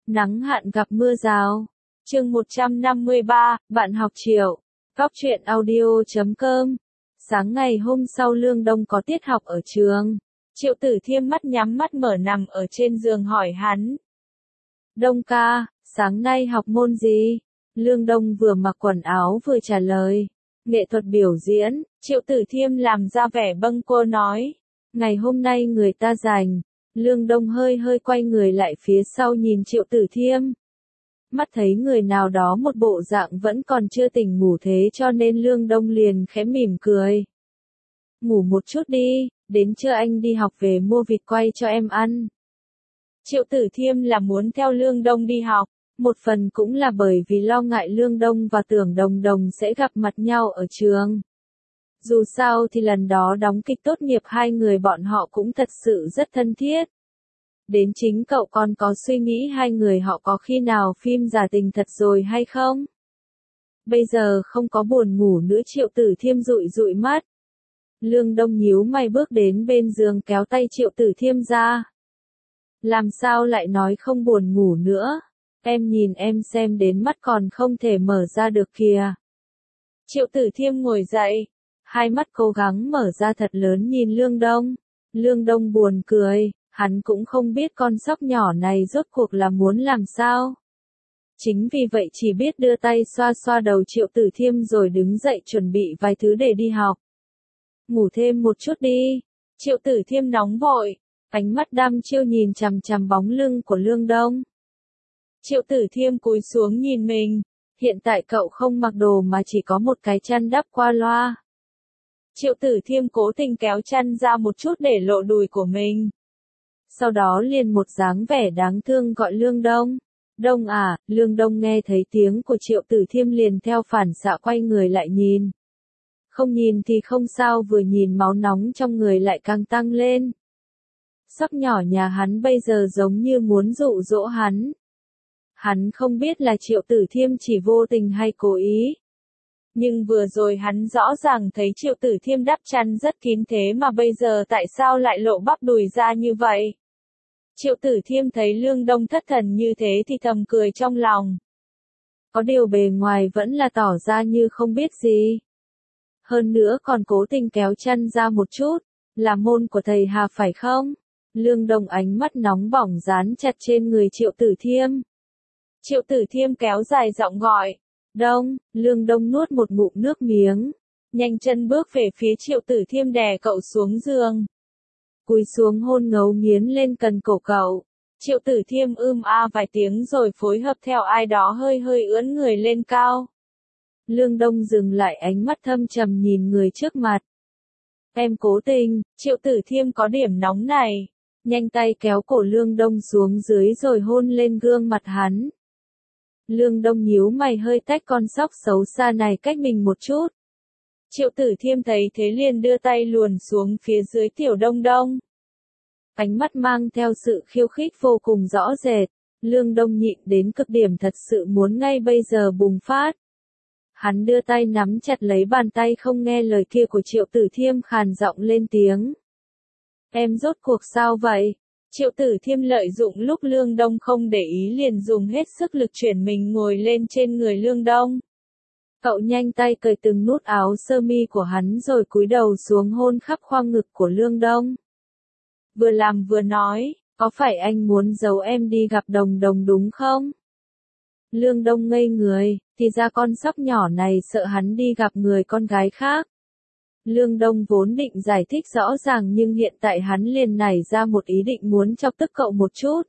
Nắng hạn gặp mưa rào. Chương 153, bạn học Triệu. Góc truyện audio.com. Sáng ngày hôm sau Lương Đông có tiết học ở trường. Triệu Tử Thiêm mắt nhắm mắt mở nằm ở trên giường hỏi hắn. Đông ca, sáng nay học môn gì? Lương Đông vừa mặc quần áo vừa trả lời. Nghệ thuật biểu diễn. Triệu Tử Thiêm làm ra vẻ bâng quơ nói. Ngày hôm nay người ta rảnh. Lương Đông hơi quay người lại phía sau nhìn Triệu Tử Thiêm. Mắt thấy người nào đó một bộ dạng vẫn còn chưa tỉnh ngủ thế cho nên Lương Đông liền khẽ mỉm cười. Ngủ một chút đi, đến trưa anh đi học về mua vịt quay cho em ăn. Triệu Tử Thiêm là muốn theo Lương Đông đi học, một phần cũng là bởi vì lo ngại Lương Đông và Tưởng Đồng Đồng sẽ gặp mặt nhau ở trường. Dù sao thì lần đó đóng kịch tốt nghiệp hai người bọn họ cũng thật sự rất thân thiết. Đến chính cậu còn có suy nghĩ hai người họ có khi nào phim giả tình thật rồi hay không? Bây giờ không có buồn ngủ nữa. Triệu Tử Thiêm dụi mắt. Lương Đông nhíu mày bước đến bên giường kéo tay Triệu Tử Thiêm ra. Làm sao lại nói không buồn ngủ nữa? Em nhìn em xem đến mắt còn không thể mở ra được kìa. Triệu Tử Thiêm ngồi dậy. Hai mắt cố gắng mở ra thật lớn nhìn Lương Đông. Lương Đông buồn cười, hắn cũng không biết con sóc nhỏ này rốt cuộc là muốn làm sao. Chính vì vậy chỉ biết đưa tay xoa xoa đầu Triệu Tử Thiêm rồi đứng dậy chuẩn bị vài thứ để đi học. Ngủ thêm một chút đi. Triệu Tử Thiêm nóng vội, ánh mắt đăm chiêu nhìn chằm chằm bóng lưng của Lương Đông. Triệu Tử Thiêm cúi xuống nhìn mình, hiện tại cậu không mặc đồ mà chỉ có một cái chăn đắp qua loa. Triệu Tử Thiêm cố tình kéo chăn ra một chút để lộ đùi của mình. Sau đó liền một dáng vẻ đáng thương gọi Lương Đông. Đông à, Lương Đông nghe thấy tiếng của Triệu Tử Thiêm liền theo phản xạ quay người lại nhìn. Không nhìn thì không sao, vừa nhìn máu nóng trong người lại càng tăng lên. Sóc nhỏ nhà hắn bây giờ giống như muốn dụ dỗ hắn. Hắn không biết là Triệu Tử Thiêm chỉ vô tình hay cố ý. Nhưng vừa rồi hắn rõ ràng thấy Triệu Tử Thiêm đắp chăn rất kín thế mà bây giờ tại sao lại lộ bắp đùi ra như vậy? Triệu Tử Thiêm thấy Lương Đông thất thần như thế thì thầm cười trong lòng. Có điều bề ngoài vẫn là tỏ ra như không biết gì. Hơn nữa còn cố tình kéo chăn ra một chút, là môn của thầy Hà phải không? Lương Đông ánh mắt nóng bỏng dán chặt trên người Triệu Tử Thiêm. Triệu Tử Thiêm kéo dài giọng gọi. Đông, Lương Đông nuốt một ngụm nước miếng. Nhanh chân bước về phía Triệu Tử Thiêm đè cậu xuống giường. Cúi xuống hôn ngấu nghiến lên cần cổ cậu. Triệu Tử Thiêm vài tiếng rồi phối hợp theo ai đó hơi ưỡn người lên cao. Lương Đông dừng lại ánh mắt thâm trầm nhìn người trước mặt. Em cố tình. Triệu Tử Thiêm có điểm nóng này. Nhanh tay kéo cổ Lương Đông xuống dưới rồi hôn lên gương mặt hắn. Lương Đông nhíu mày hơi tách con sóc xấu xa này cách mình một chút. Triệu Tử Thiêm thấy thế liền đưa tay luồn xuống phía dưới Tiểu Đông Đông. Ánh mắt mang theo sự khiêu khích vô cùng rõ rệt. Lương Đông nhịn đến cực điểm thật sự muốn ngay bây giờ bùng phát. Hắn đưa tay nắm chặt lấy bàn tay không nghe lời kia của Triệu Tử Thiêm khàn giọng lên tiếng. Em rốt cuộc sao vậy? Triệu Tử Thiêm lợi dụng lúc Lương Đông không để ý liền dùng hết sức lực chuyển mình ngồi lên trên người Lương Đông. Cậu nhanh tay cởi từng nút áo sơ mi của hắn rồi cúi đầu xuống hôn khắp khoang ngực của Lương Đông. Vừa làm vừa nói, có phải anh muốn giấu em đi gặp Đồng Đồng đúng không? Lương Đông ngây người, thì ra con sóc nhỏ này sợ hắn đi gặp người con gái khác. Lương Đông vốn định giải thích rõ ràng nhưng hiện tại hắn liền nảy ra một ý định muốn chọc tức cậu một chút.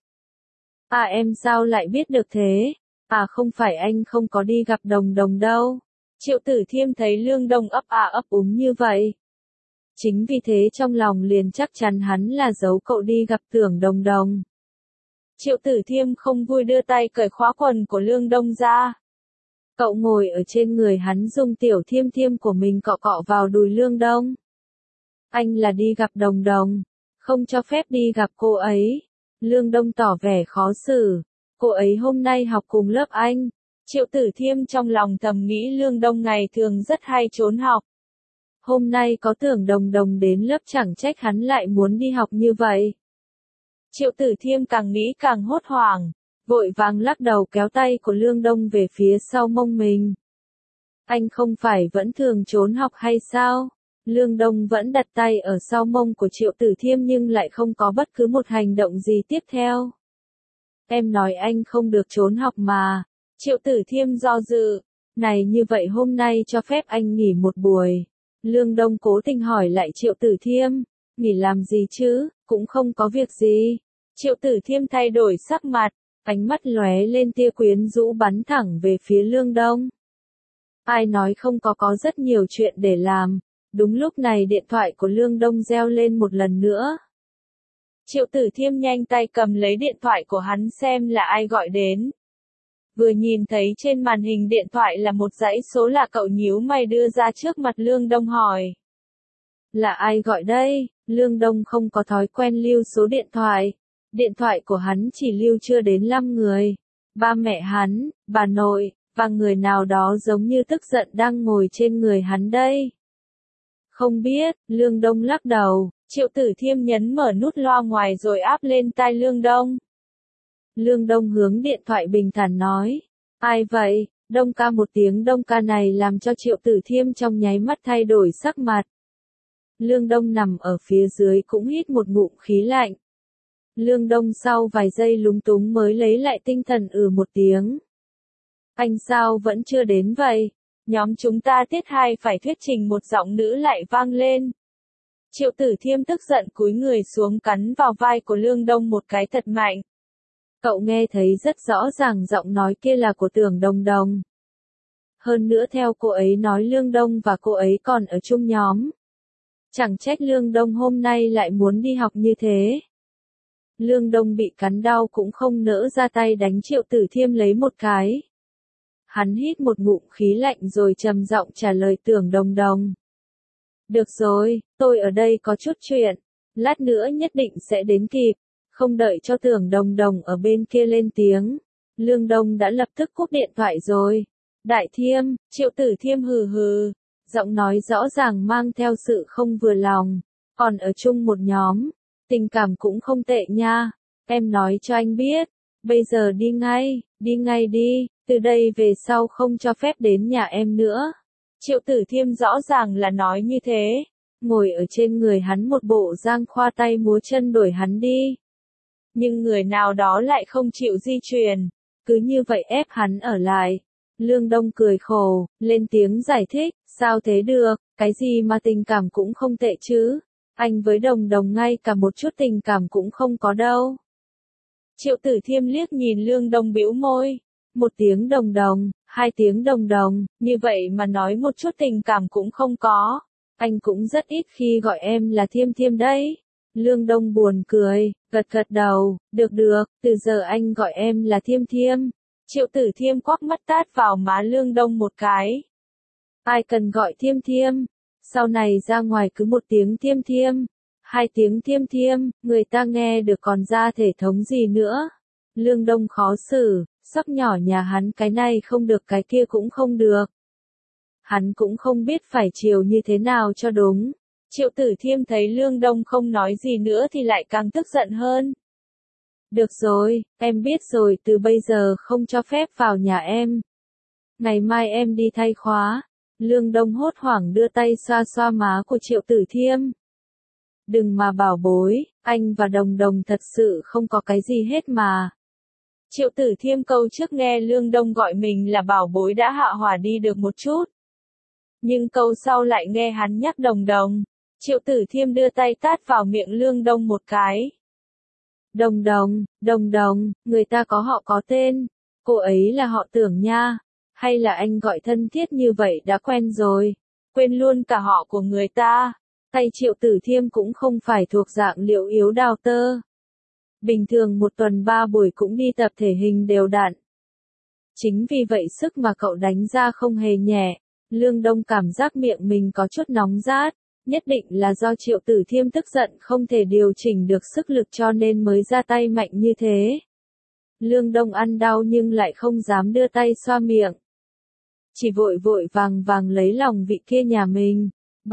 À em sao lại biết được thế? À không phải anh không có đi gặp Đồng Đồng đâu. Triệu Tử Thiêm thấy Lương Đông ấp úng như vậy. Chính vì thế trong lòng liền chắc chắn hắn là giấu cậu đi gặp Tưởng Đồng Đồng. Triệu Tử Thiêm không vui đưa tay cởi khóa quần của Lương Đông ra. Cậu ngồi ở trên người hắn dùng tiểu thiêm thiêm của mình cọ cọ vào đùi Lương Đông. Anh là đi gặp Đồng Đồng, không cho phép đi gặp cô ấy. Lương Đông tỏ vẻ khó xử. Cô ấy hôm nay học cùng lớp anh. Triệu Tử Thiêm trong lòng thầm nghĩ Lương Đông ngày thường rất hay trốn học. Hôm nay có Tưởng Đồng Đồng đến lớp chẳng trách hắn lại muốn đi học như vậy. Triệu Tử Thiêm càng nghĩ càng hốt hoảng. vội vàng lắc đầu kéo tay của Lương Đông về phía sau mông mình. Anh không phải vẫn thường trốn học hay sao? Lương Đông vẫn đặt tay ở sau mông của Triệu Tử Thiêm nhưng lại không có bất cứ một hành động gì tiếp theo. Em nói anh không được trốn học mà. Triệu Tử Thiêm do dự. Này như vậy hôm nay cho phép anh nghỉ một buổi. Lương Đông cố tình hỏi lại Triệu Tử Thiêm. Nghỉ làm gì chứ, cũng không có việc gì. Triệu Tử Thiêm thay đổi sắc mặt, ánh mắt lóe lên tia quyến rũ bắn thẳng về phía Lương Đông. Ai nói không có rất nhiều chuyện để làm. Đúng lúc này điện thoại của Lương Đông reo lên một lần nữa. Triệu Tử Thiêm nhanh tay cầm lấy điện thoại của hắn xem là ai gọi đến. Vừa nhìn thấy trên màn hình điện thoại là một dãy số lạ, cậu nhíu mày đưa ra trước mặt Lương Đông hỏi. Là ai gọi đây? Lương Đông không có thói quen lưu số điện thoại. Điện thoại của hắn chỉ lưu chưa đến 5 người. Ba mẹ hắn, bà nội, và người nào đó giống như tức giận đang ngồi trên người hắn đây. Không biết, Lương Đông lắc đầu. Triệu Tử Thiêm nhấn mở nút loa ngoài rồi áp lên tai Lương Đông. Lương Đông hướng điện thoại bình thản nói. Ai vậy? Đông ca, một tiếng Đông ca này làm cho Triệu Tử Thiêm trong nháy mắt thay đổi sắc mặt. Lương Đông nằm ở phía dưới cũng hít một ngụm khí lạnh. Lương Đông sau vài giây lúng túng mới lấy lại tinh thần một tiếng. Anh sao vẫn chưa đến vậy? Nhóm chúng ta tiết 2 phải thuyết trình, một giọng nữ lại vang lên. Triệu Tử Thiêm tức giận cúi người xuống cắn vào vai của Lương Đông một cái thật mạnh. Cậu nghe thấy rất rõ ràng giọng nói kia là của Tưởng Đồng Đồng. Hơn nữa theo cô ấy nói Lương Đông và cô ấy còn ở chung nhóm. Chẳng trách Lương Đông hôm nay lại muốn đi học như thế. Lương Đông bị cắn đau cũng không nỡ ra tay đánh Triệu Tử Thiêm lấy một cái. Hắn hít một ngụm khí lạnh rồi trầm giọng trả lời Tưởng Đồng Đồng. Được rồi, tôi ở đây có chút chuyện. Lát nữa nhất định sẽ đến kịp. Không đợi cho Tưởng Đồng Đồng ở bên kia lên tiếng. Lương Đông đã lập tức cúp điện thoại rồi. Đại Thiêm, Triệu Tử Thiêm hừ hừ. Giọng nói rõ ràng mang theo sự không vừa lòng. Còn ở chung một nhóm. Tình cảm cũng không tệ nha. Em nói cho anh biết. Bây giờ đi ngay đi. Từ đây về sau không cho phép đến nhà em nữa. Triệu Tử Thiêm rõ ràng là nói như thế. Ngồi ở trên người hắn một bộ giang khoa tay múa chân đuổi hắn đi. Nhưng người nào đó lại không chịu di chuyển. Cứ như vậy ép hắn ở lại. Lương Đông cười khổ, lên tiếng giải thích. Sao thế được, cái gì mà tình cảm cũng không tệ chứ. Anh với Đồng Đồng ngay cả một chút tình cảm cũng không có đâu. Triệu Tử Thiêm liếc nhìn Lương Đông bĩu môi. Một tiếng Đồng Đồng, 2 tiếng Đồng Đồng, như vậy mà nói một chút tình cảm cũng không có. Anh cũng rất ít khi gọi em là Thiêm Thiêm đấy. Lương Đông buồn cười, gật đầu, được, từ giờ anh gọi em là Thiêm Thiêm. Triệu Tử Thiêm quắc mắt tát vào má Lương Đông một cái. Ai cần gọi Thiêm Thiêm, sau này ra ngoài cứ 1 tiếng Thiêm Thiêm, 2 tiếng Thiêm Thiêm, người ta nghe được còn ra thể thống gì nữa. Lương Đông khó xử, sắp nhỏ nhà hắn cái này không được cái kia cũng không được. Hắn cũng không biết phải chiều như thế nào cho đúng. Triệu Tử Thiêm thấy Lương Đông không nói gì nữa thì lại càng tức giận hơn. Được rồi, em biết rồi, từ bây giờ không cho phép vào nhà em. Ngày mai em đi thay khóa. Lương Đông hốt hoảng đưa tay xoa xoa má của Triệu Tử Thiêm. Đừng mà bảo bối, anh và Đồng Đồng thật sự không có cái gì hết mà. Triệu Tử Thiêm câu trước nghe Lương Đông gọi mình là bảo bối đã hạ hỏa đi được một chút. Nhưng câu sau lại nghe hắn nhắc Đồng Đồng. Triệu Tử Thiêm đưa tay tát vào miệng Lương Đông một cái. Đồng Đồng, người ta có họ có tên. Cô ấy là họ Tưởng nha. Hay là anh gọi thân thiết như vậy đã quen rồi. Quên luôn cả họ của người ta. Tay Triệu Tử Thiêm cũng không phải thuộc dạng liệu yếu đào tơ. Bình thường 1 tuần 3 buổi cũng đi tập thể hình đều đặn. Chính vì vậy sức mà cậu đánh ra không hề nhẹ. Lương Đông cảm giác miệng mình có chút nóng rát. Nhất định là do Triệu Tử Thiêm tức giận không thể điều chỉnh được sức lực cho nên mới ra tay mạnh như thế. Lương Đông ăn đau nhưng lại không dám đưa tay xoa miệng. Chỉ vội vàng lấy lòng vị kia nhà mình.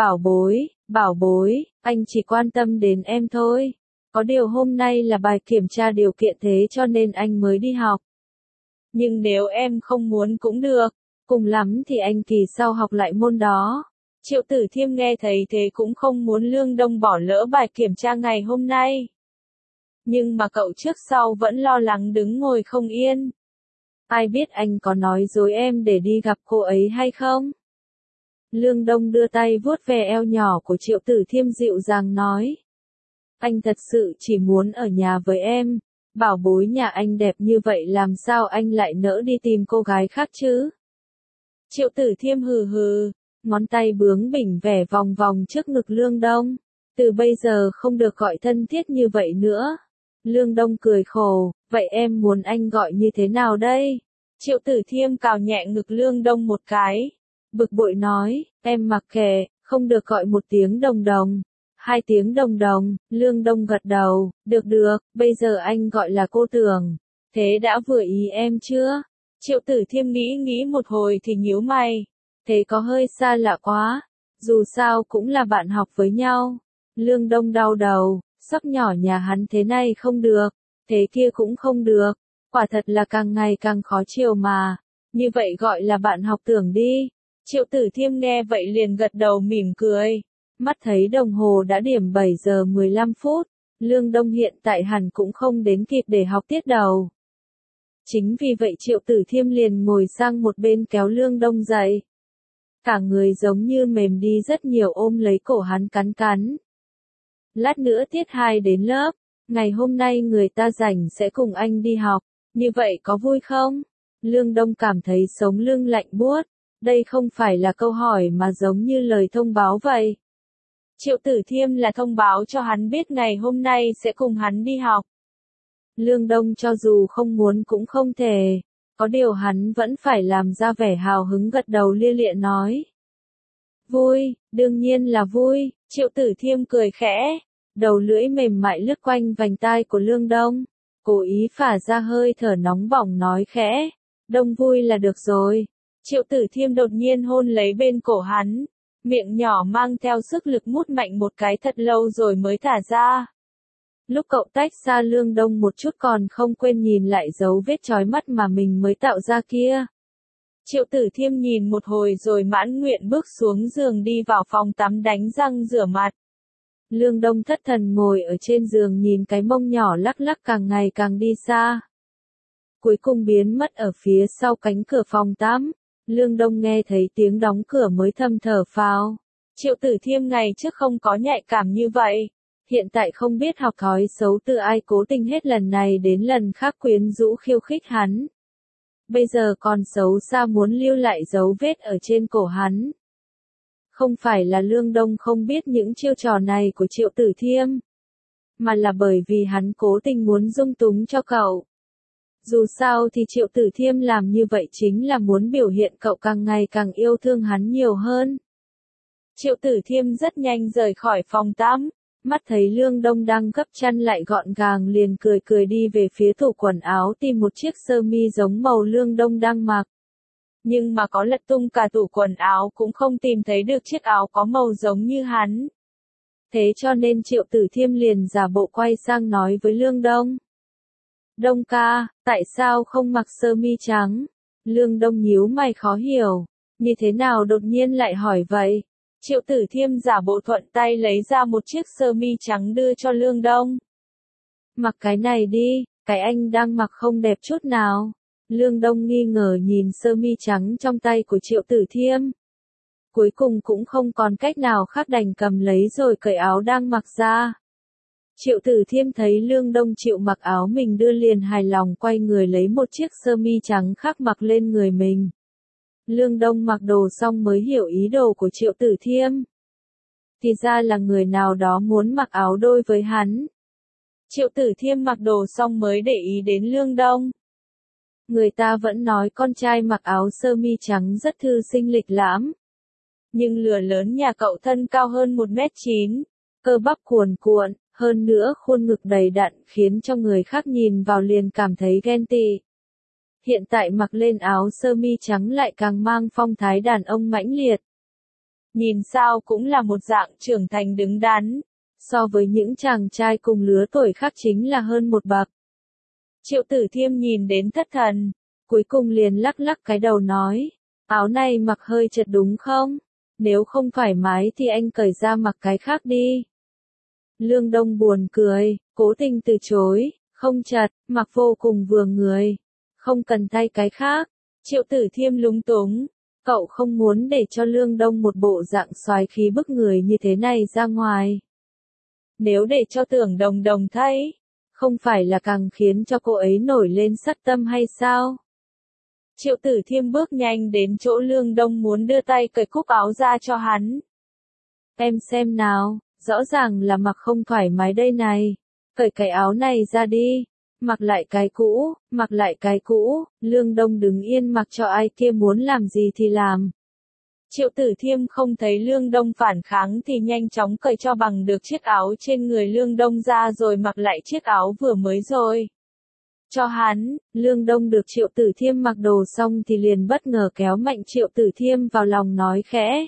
Bảo bối, anh chỉ quan tâm đến em thôi. Có điều hôm nay là bài kiểm tra điều kiện thế cho nên anh mới đi học. Nhưng nếu em không muốn cũng được, cùng lắm thì anh kỳ sau học lại môn đó. Triệu Tử Thiêm nghe thấy thế cũng không muốn Lương Đông bỏ lỡ bài kiểm tra ngày hôm nay. Nhưng mà cậu trước sau vẫn lo lắng đứng ngồi không yên. Ai biết anh có nói dối em để đi gặp cô ấy hay không? Lương Đông đưa tay vuốt về eo nhỏ của Triệu Tử Thiêm dịu dàng nói. Anh thật sự chỉ muốn ở nhà với em, bảo bối nhà anh đẹp như vậy làm sao anh lại nỡ đi tìm cô gái khác chứ? Triệu Tử Thiêm hừ hừ, ngón tay bướng bỉnh vẻ vòng vòng trước ngực Lương Đông. Từ bây giờ không được gọi thân thiết như vậy nữa. Lương Đông cười khổ, vậy em muốn anh gọi như thế nào đây? Triệu Tử Thiêm cào nhẹ ngực Lương Đông một cái. Bực bội nói, em mặc kệ, không được gọi 1 tiếng đồng đồng. 2 tiếng đồng đồng, Lương Đông gật đầu, được được, bây giờ anh gọi là cô Tưởng. Thế đã vừa ý em chưa? Triệu Tử Thiêm nghĩ một hồi thì nhíu mày. Thế có hơi xa lạ quá, dù sao cũng là bạn học với nhau. Lương Đông đau đầu, sắp nhỏ nhà hắn thế này không được, thế kia cũng không được, quả thật là càng ngày càng khó chịu mà. Như vậy gọi là bạn học Tưởng đi. Triệu Tử Thiêm nghe vậy liền gật đầu mỉm cười. Mắt thấy đồng hồ đã điểm 7 giờ 15 phút, Lương Đông hiện tại hẳn cũng không đến kịp để học tiết đầu. Chính vì vậy Triệu Tử Thiêm liền ngồi sang một bên kéo Lương Đông dậy. Cả người giống như mềm đi rất nhiều ôm lấy cổ hắn cắn cắn. Lát nữa tiết 2 đến lớp, ngày hôm nay người ta rảnh sẽ cùng anh đi học, như vậy có vui không? Lương Đông cảm thấy sống lưng lạnh buốt, đây không phải là câu hỏi mà giống như lời thông báo vậy. Triệu Tử Thiêm là thông báo cho hắn biết ngày hôm nay sẽ cùng hắn đi học. Lương Đông cho dù không muốn cũng không thể, có điều hắn vẫn phải làm ra vẻ hào hứng gật đầu lia lịa nói. Vui, đương nhiên là vui, Triệu Tử Thiêm cười khẽ, đầu lưỡi mềm mại lướt quanh vành tai của Lương Đông, cố ý phả ra hơi thở nóng bỏng nói khẽ, Đông vui là được rồi. Triệu Tử Thiêm đột nhiên hôn lấy bên cổ hắn, miệng nhỏ mang theo sức lực mút mạnh một cái thật lâu rồi mới thả ra. Lúc cậu tách xa Lương Đông một chút còn không quên nhìn lại dấu vết chói mắt mà mình mới tạo ra kia. Triệu Tử Thiêm nhìn một hồi rồi mãn nguyện bước xuống giường đi vào phòng tắm đánh răng rửa mặt. Lương Đông thất thần ngồi ở trên giường nhìn cái mông nhỏ lắc lắc càng ngày càng đi xa. Cuối cùng biến mất ở phía sau cánh cửa phòng tắm. Lương Đông nghe thấy tiếng đóng cửa mới thầm thở phào. Triệu Tử Thiêm ngày trước không có nhạy cảm như vậy. Hiện tại không biết học thói xấu từ ai cố tình hết lần này đến lần khác quyến rũ khiêu khích hắn. Bây giờ còn xấu xa muốn lưu lại dấu vết ở trên cổ hắn. Không phải là Lương Đông không biết những chiêu trò này của Triệu Tử Thiêm, mà là bởi vì hắn cố tình muốn dung túng cho cậu. Dù sao thì Triệu Tử Thiêm làm như vậy chính là muốn biểu hiện cậu càng ngày càng yêu thương hắn nhiều hơn. Triệu Tử Thiêm rất nhanh rời khỏi phòng tắm, mắt thấy Lương Đông đang gấp chăn lại gọn gàng liền cười cười đi về phía tủ quần áo tìm một chiếc sơ mi giống màu Lương Đông đang mặc. Nhưng mà có lật tung cả tủ quần áo cũng không tìm thấy được chiếc áo có màu giống như hắn. Thế cho nên Triệu Tử Thiêm liền giả bộ quay sang nói với Lương Đông. Đông ca, tại sao không mặc sơ mi trắng? Lương Đông nhíu mày khó hiểu, như thế nào đột nhiên lại hỏi vậy? Triệu Tử Thiêm giả bộ thuận tay lấy ra một chiếc sơ mi trắng đưa cho Lương Đông. Mặc cái này đi, cái anh đang mặc không đẹp chút nào. Lương Đông nghi ngờ nhìn sơ mi trắng trong tay của Triệu Tử Thiêm. Cuối cùng cũng không còn cách nào khác đành cầm lấy rồi cởi áo đang mặc ra. Triệu Tử Thiêm thấy Lương Đông chịu mặc áo mình đưa liền hài lòng quay người lấy một chiếc sơ mi trắng khác mặc lên người mình. Lương Đông mặc đồ xong mới hiểu ý đồ của Triệu Tử Thiêm. Thì ra là người nào đó muốn mặc áo đôi với hắn. Triệu Tử Thiêm mặc đồ xong mới để ý đến Lương Đông. Người ta vẫn nói con trai mặc áo sơ mi trắng rất thư sinh lịch lãm. Nhưng lừa lớn nhà cậu thân cao hơn 1m9, cơ bắp cuồn cuộn, hơn nữa khuôn ngực đầy đặn khiến cho người khác nhìn vào liền cảm thấy ghen tị. Hiện tại mặc lên áo sơ mi trắng lại càng mang phong thái đàn ông mãnh liệt. Nhìn sao cũng là một dạng trưởng thành đứng đắn, so với những chàng trai cùng lứa tuổi khác chính là hơn một bậc. Triệu Tử Thiêm nhìn đến thất thần, cuối cùng liền lắc lắc cái đầu nói, áo này mặc hơi chật đúng không? Nếu không thoải mái thì anh cởi ra mặc cái khác đi. Lương Đông buồn cười, cố tình từ chối, không chật, mặc vô cùng vừa người. Không cần thay cái khác. Triệu Tử Thiêm lúng túng. Cậu không muốn để cho Lương Đông một bộ dạng soái khí bức người như thế này ra ngoài. Nếu để cho Tưởng Đồng Đồng thấy, không phải là càng khiến cho cô ấy nổi lên sát tâm hay sao? Triệu Tử Thiêm bước nhanh đến chỗ Lương Đông muốn đưa tay cởi cúc áo ra cho hắn. Em xem nào, rõ ràng là mặc không thoải mái đây này. Cởi cái áo này ra đi. Mặc lại cái cũ, mặc lại cái cũ, Lương Đông đứng yên mặc cho ai kia muốn làm gì thì làm. Triệu Tử Thiêm không thấy Lương Đông phản kháng thì nhanh chóng cởi cho bằng được chiếc áo trên người Lương Đông ra rồi mặc lại chiếc áo vừa mới rồi. Cho hắn, Lương Đông được Triệu Tử Thiêm mặc đồ xong thì liền bất ngờ kéo mạnh Triệu Tử Thiêm vào lòng nói khẽ.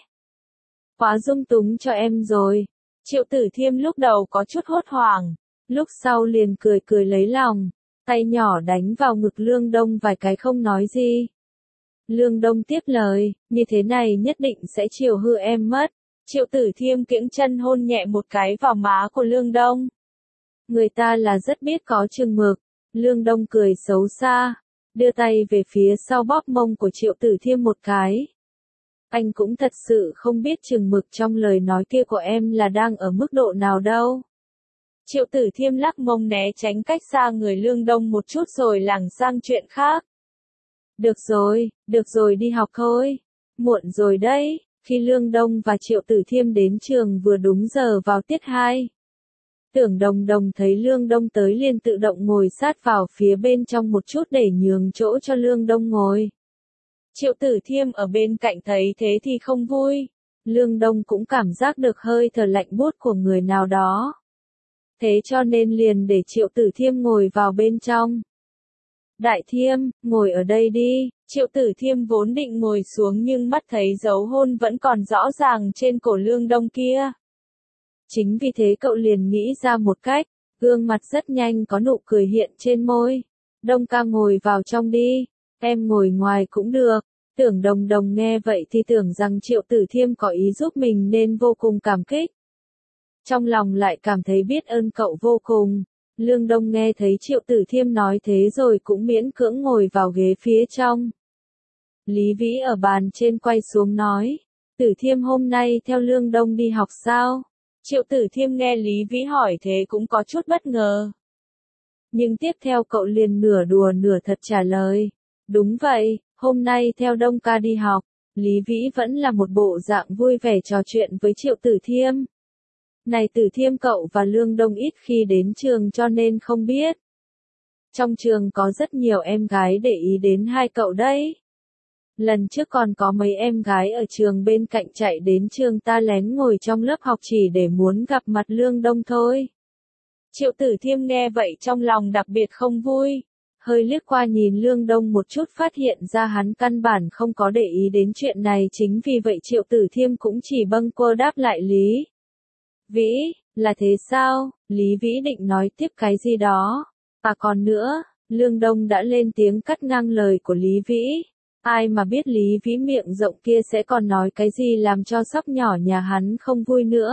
Quá dung túng cho em rồi. Triệu Tử Thiêm lúc đầu có chút hốt hoảng, lúc sau liền cười cười lấy lòng, tay nhỏ đánh vào ngực Lương Đông vài cái không nói gì. Lương Đông tiếp lời, như thế này nhất định sẽ chiều hư em mất. Triệu Tử Thiêm kiễng chân hôn nhẹ một cái vào má của Lương Đông. Người ta là rất biết có chừng mực. Lương Đông cười xấu xa, đưa tay về phía sau bóp mông của Triệu Tử Thiêm một cái. Anh cũng thật sự không biết chừng mực trong lời nói kia của em là đang ở mức độ nào đâu. Triệu Tử Thiêm lắc mông né tránh cách xa người Lương Đông một chút rồi lảng sang chuyện khác. Được rồi đi học thôi. Muộn rồi đấy. Khi Lương Đông và Triệu Tử Thiêm đến trường vừa đúng giờ vào tiết 2. Tưởng Đồng Đồng thấy Lương Đông tới liền tự động ngồi sát vào phía bên trong một chút để nhường chỗ cho Lương Đông ngồi. Triệu Tử Thiêm ở bên cạnh thấy thế thì không vui. Lương Đông cũng cảm giác được hơi thở lạnh buốt của người nào đó. Thế cho nên liền để Triệu Tử Thiêm ngồi vào bên trong. Đại Thiêm, ngồi ở đây đi. Triệu Tử Thiêm vốn định ngồi xuống nhưng mắt thấy dấu hôn vẫn còn rõ ràng trên cổ Lương Đông kia. Chính vì thế cậu liền nghĩ ra một cách, gương mặt rất nhanh có nụ cười hiện trên môi. Đông ca ngồi vào trong đi, em ngồi ngoài cũng được. Tưởng Đồng Đồng nghe vậy thì tưởng rằng Triệu Tử Thiêm có ý giúp mình nên vô cùng cảm kích. Trong lòng lại cảm thấy biết ơn cậu vô cùng. Lương Đông nghe thấy Triệu Tử Thiêm nói thế rồi cũng miễn cưỡng ngồi vào ghế phía trong. Lý Vĩ ở bàn trên quay xuống nói, Tử Thiêm hôm nay theo Lương Đông đi học sao? Triệu Tử Thiêm nghe Lý Vĩ hỏi thế cũng có chút bất ngờ. Nhưng tiếp theo cậu liền nửa đùa nửa thật trả lời. Đúng vậy, hôm nay theo Đông ca đi học. Lý Vĩ vẫn là một bộ dạng vui vẻ trò chuyện với Triệu Tử Thiêm. Này Tử Thiêm, cậu và Lương Đông ít khi đến trường cho nên không biết. Trong trường có rất nhiều em gái để ý đến hai cậu đấy. Lần trước còn có mấy em gái ở trường bên cạnh chạy đến trường ta lén ngồi trong lớp học chỉ để muốn gặp mặt Lương Đông thôi. Triệu Tử Thiêm nghe vậy trong lòng đặc biệt không vui. Hơi liếc qua nhìn Lương Đông một chút phát hiện ra hắn căn bản không có để ý đến chuyện này, chính vì vậy Triệu Tử Thiêm cũng chỉ bâng quơ đáp lại Lý Vĩ, là thế sao? Lý Vĩ định nói tiếp cái gì đó. À còn nữa, Lương Đông đã lên tiếng cắt ngang lời của Lý Vĩ. Ai mà biết Lý Vĩ miệng rộng kia sẽ còn nói cái gì làm cho sóc nhỏ nhà hắn không vui nữa.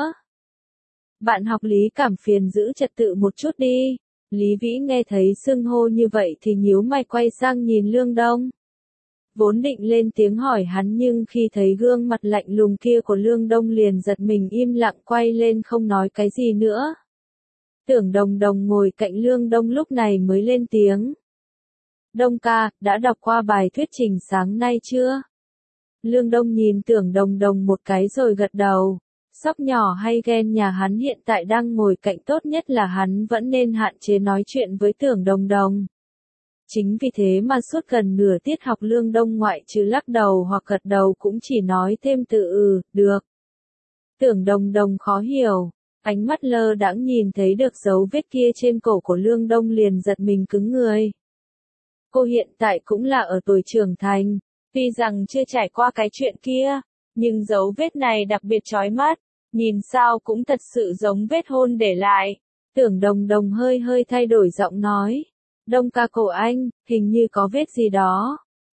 Bạn học Lý cảm phiền giữ trật tự một chút đi. Lý Vĩ nghe thấy xưng hô như vậy thì nhíu mày quay sang nhìn Lương Đông. Vốn định lên tiếng hỏi hắn nhưng khi thấy gương mặt lạnh lùng kia của Lương Đông liền giật mình im lặng quay lên không nói cái gì nữa. Tưởng Đồng Đồng ngồi cạnh Lương Đông lúc này mới lên tiếng. Đông ca, đã đọc qua bài thuyết trình sáng nay chưa? Lương Đông nhìn Tưởng Đồng Đồng một cái rồi gật đầu. Sóc nhỏ hay ghen nhà hắn hiện tại đang ngồi cạnh, tốt nhất là hắn vẫn nên hạn chế nói chuyện với Tưởng Đồng Đồng. Chính vì thế mà suốt gần nửa tiết học Lương Đông ngoại trừ lắc đầu hoặc gật đầu cũng chỉ nói thêm từ được. Tưởng Đồng Đồng khó hiểu, ánh mắt lơ đãng nhìn thấy được dấu vết kia trên cổ của Lương Đông liền giật mình cứng người. Cô hiện tại cũng là ở tuổi trưởng thành, tuy rằng chưa trải qua cái chuyện kia, nhưng dấu vết này đặc biệt chói mắt, nhìn sao cũng thật sự giống vết hôn để lại. Tưởng Đồng Đồng hơi thay đổi giọng nói. Đông ca cổ anh, hình như có vết gì đó.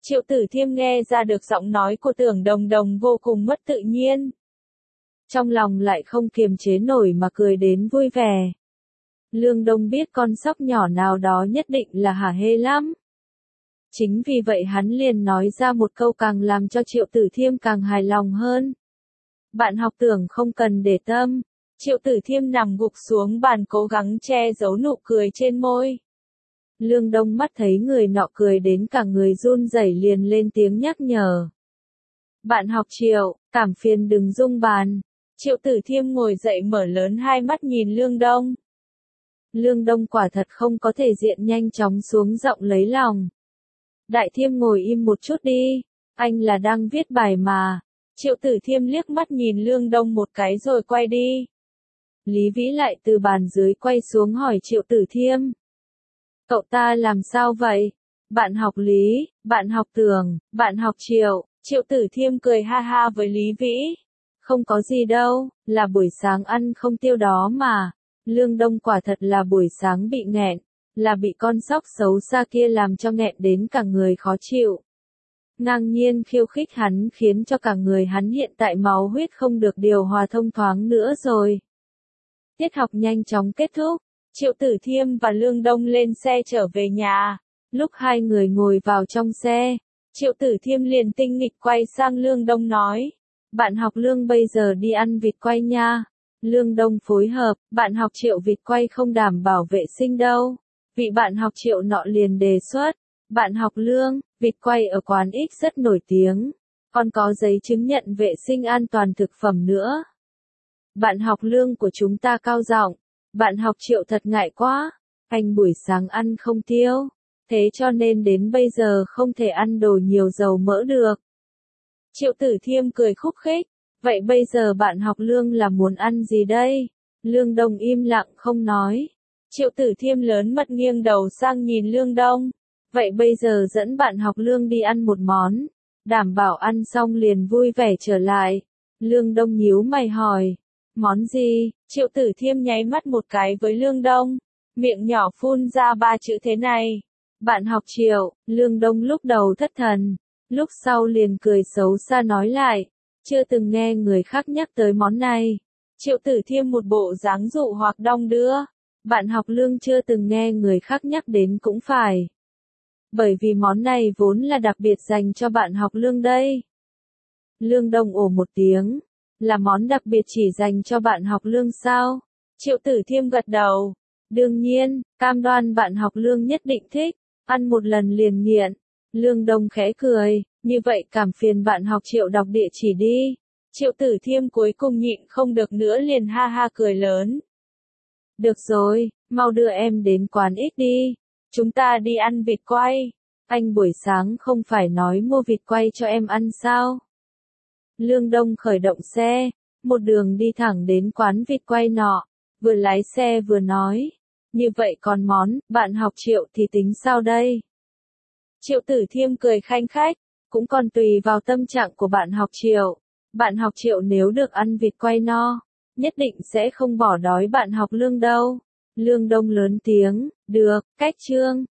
Triệu Tử Thiêm nghe ra được giọng nói của Tưởng Đồng Đồng vô cùng mất tự nhiên. Trong lòng lại không kiềm chế nổi mà cười đến vui vẻ. Lương Đông biết con sóc nhỏ nào đó nhất định là hả hê lắm. Chính vì vậy hắn liền nói ra một câu càng làm cho Triệu Tử Thiêm càng hài lòng hơn. Bạn học Tưởng không cần để tâm. Triệu Tử Thiêm nằm gục xuống bàn cố gắng che giấu nụ cười trên môi. Lương Đông mắt thấy người nọ cười đến cả người run rẩy liền lên tiếng nhắc nhở. Bạn học Triệu, cảm phiền đừng rung bàn. Triệu Tử Thiêm ngồi dậy mở lớn hai mắt nhìn Lương Đông. Lương Đông quả thật không có thể diện nhanh chóng xuống giọng lấy lòng. Đại Thiêm ngồi im một chút đi, anh là đang viết bài mà. Triệu Tử Thiêm liếc mắt nhìn Lương Đông một cái rồi quay đi. Lý Vĩ lại từ bàn dưới quay xuống hỏi Triệu Tử Thiêm. Cậu ta làm sao vậy? Bạn học Lý, bạn học Tưởng, bạn học Triệu. Triệu Tử Thiêm cười ha ha với Lý Vĩ. Không có gì đâu, là buổi sáng ăn không tiêu đó mà. Lương Đông quả thật là buổi sáng bị nghẹn, là bị con sóc xấu xa kia làm cho nghẹn đến cả người khó chịu. Ngang nhiên khiêu khích hắn khiến cho cả người hắn hiện tại máu huyết không được điều hòa thông thoáng nữa rồi. Tiết học nhanh chóng kết thúc, Triệu Tử Thiêm và Lương Đông lên xe trở về nhà. Lúc hai người ngồi vào trong xe, Triệu Tử Thiêm liền tinh nghịch quay sang Lương Đông nói. Bạn học Lương bây giờ đi ăn vịt quay nha. Lương Đông phối hợp, bạn học Triệu vịt quay không đảm bảo vệ sinh đâu. Vị bạn học Triệu nọ liền đề xuất. Bạn học Lương, vịt quay ở quán X rất nổi tiếng. Còn có giấy chứng nhận vệ sinh an toàn thực phẩm nữa. Bạn học Lương của chúng ta cao giọng. Bạn học Triệu thật ngại quá. Anh buổi sáng ăn không tiêu. Thế cho nên đến bây giờ không thể ăn đồ nhiều dầu mỡ được. Triệu Tử Thiêm cười khúc khích. Vậy bây giờ bạn học Lương là muốn ăn gì đây? Lương Đông im lặng không nói. Triệu Tử Thiêm lớn mật nghiêng đầu sang nhìn Lương Đông. Vậy bây giờ dẫn bạn học Lương đi ăn một món. Đảm bảo ăn xong liền vui vẻ trở lại. Lương Đông nhíu mày hỏi. Món gì? Triệu Tử Thiêm nháy mắt một cái với Lương Đông. Miệng nhỏ phun ra ba chữ thế này. Bạn học Triệu. Lương Đông lúc đầu thất thần. Lúc sau liền cười xấu xa nói lại. Chưa từng nghe người khác nhắc tới món này. Triệu Tử Thiêm một bộ dáng dụ hoặc đong đưa. Bạn học Lương chưa từng nghe người khác nhắc đến cũng phải. Bởi vì món này vốn là đặc biệt dành cho bạn học Lương đây. Lương Đông ồ một tiếng. Là món đặc biệt chỉ dành cho bạn học Lương sao? Triệu Tử Thiêm gật đầu. Đương nhiên, cam đoan bạn học Lương nhất định thích. Ăn một lần liền nghiện. Lương Đông khẽ cười. Như vậy cảm phiền bạn học Triệu đọc địa chỉ đi. Triệu Tử Thiêm cuối cùng nhịn không được nữa liền ha ha cười lớn. Được rồi, mau đưa em đến quán X đi. Chúng ta đi ăn vịt quay. Anh buổi sáng không phải nói mua vịt quay cho em ăn sao? Lương Đông khởi động xe, một đường đi thẳng đến quán vịt quay nọ, vừa lái xe vừa nói. Như vậy còn món, bạn học Triệu thì tính sao đây? Triệu Tử Thiêm cười khanh khách, cũng còn tùy vào tâm trạng của bạn học Triệu. Bạn học Triệu nếu được ăn vịt quay no, nhất định sẽ không bỏ đói bạn học Lương đâu. Lương Đông lớn tiếng, được, cách chương.